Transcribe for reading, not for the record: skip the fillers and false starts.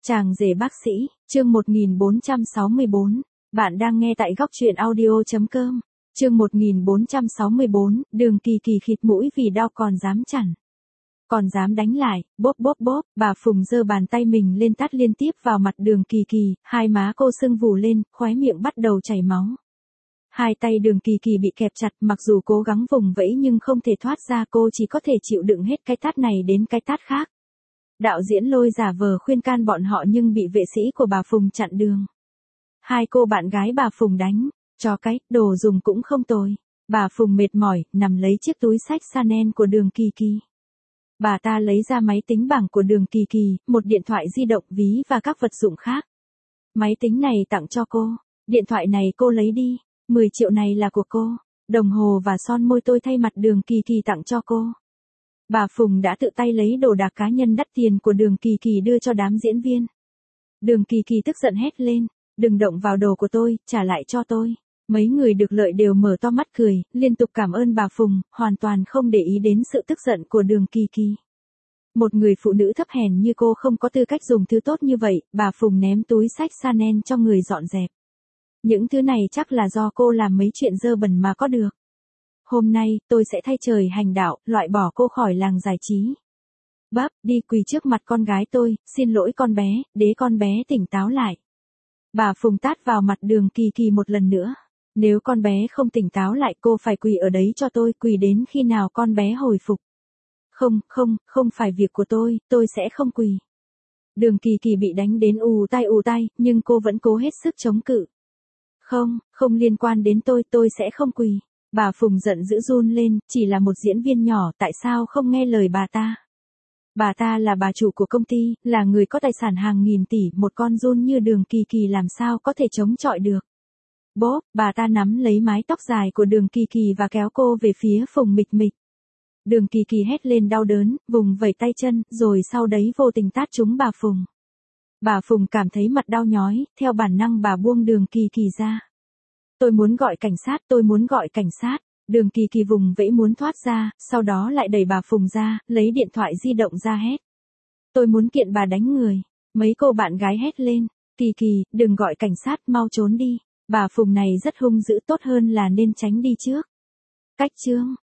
Chàng rể bác sĩ, chương 1464. Bạn đang nghe tại góc truyện audio.com. Chương 1464, Đường Kỳ Kỳ khịt mũi vì đau còn dám chặn. Còn dám đánh lại, bóp bóp bóp, bà Phùng giơ bàn tay mình lên tát liên tiếp vào mặt Đường Kỳ Kỳ, hai má cô sưng vù lên, khóe miệng bắt đầu chảy máu. Hai tay Đường Kỳ Kỳ bị kẹp chặt, mặc dù cố gắng vùng vẫy nhưng không thể thoát ra, cô chỉ có thể chịu đựng hết cái tát này đến cái tát khác. Đạo diễn Lôi giả vờ khuyên can bọn họ nhưng bị vệ sĩ của bà Phùng chặn đường. Hai cô bạn gái bà Phùng đánh, cho cái, đồ dùng cũng không tồi. Bà Phùng mệt mỏi, nằm lấy chiếc túi xách Chanel của Đường Kỳ Kỳ. Bà ta lấy ra máy tính bảng của Đường Kỳ Kỳ, một điện thoại di động, ví và các vật dụng khác. Máy tính này tặng cho cô, điện thoại này cô lấy đi, 10 triệu này là của cô, đồng hồ và son môi tôi thay mặt Đường Kỳ Kỳ tặng cho cô. Bà Phùng đã tự tay lấy đồ đạc cá nhân đắt tiền của Đường Kỳ Kỳ đưa cho đám diễn viên. Đường Kỳ Kỳ tức giận hét lên, đừng động vào đồ của tôi, trả lại cho tôi. Mấy người được lợi đều mở to mắt cười, liên tục cảm ơn bà Phùng, hoàn toàn không để ý đến sự tức giận của Đường Kỳ Kỳ. Một người phụ nữ thấp hèn như cô không có tư cách dùng thứ tốt như vậy, bà Phùng ném túi xách Chanel cho người dọn dẹp. Những thứ này chắc là do cô làm mấy chuyện dơ bẩn mà có được. Hôm nay, tôi sẽ thay trời hành đạo, loại bỏ cô khỏi làng giải trí. Bắp, đi quỳ trước mặt con gái tôi, xin lỗi con bé, để con bé tỉnh táo lại. Bà Phùng tát vào mặt Đường Kỳ Kỳ một lần nữa. Nếu con bé không tỉnh táo lại cô phải quỳ ở đấy cho tôi, quỳ đến khi nào con bé hồi phục. Không phải việc của tôi sẽ không quỳ. Đường Kỳ Kỳ bị đánh đến ù tai, nhưng cô vẫn cố hết sức chống cự. Không liên quan đến tôi sẽ không quỳ. Bà Phùng giận dữ run lên, chỉ là một diễn viên nhỏ, tại sao không nghe lời bà ta? Bà ta là bà chủ của công ty, là người có tài sản hàng nghìn tỷ, một con giun như Đường Kỳ Kỳ làm sao có thể chống chọi được. Bốp, bà ta nắm lấy mái tóc dài của Đường Kỳ Kỳ và kéo cô về phía Phùng Mịch Mịch. Đường Kỳ Kỳ hét lên đau đớn, vùng vẩy tay chân, rồi sau đấy vô tình tát trúng bà Phùng. Bà Phùng cảm thấy mặt đau nhói, theo bản năng bà buông Đường Kỳ Kỳ ra. Tôi muốn gọi cảnh sát. Đường Kỳ Kỳ vùng vẫy muốn thoát ra, sau đó lại đẩy bà Phùng ra, lấy điện thoại di động ra hét. Tôi muốn kiện bà đánh người. Mấy cô bạn gái hét lên. Kỳ Kỳ, đừng gọi cảnh sát, mau trốn đi. Bà Phùng này rất hung dữ, tốt hơn là nên tránh đi trước. Cách chương.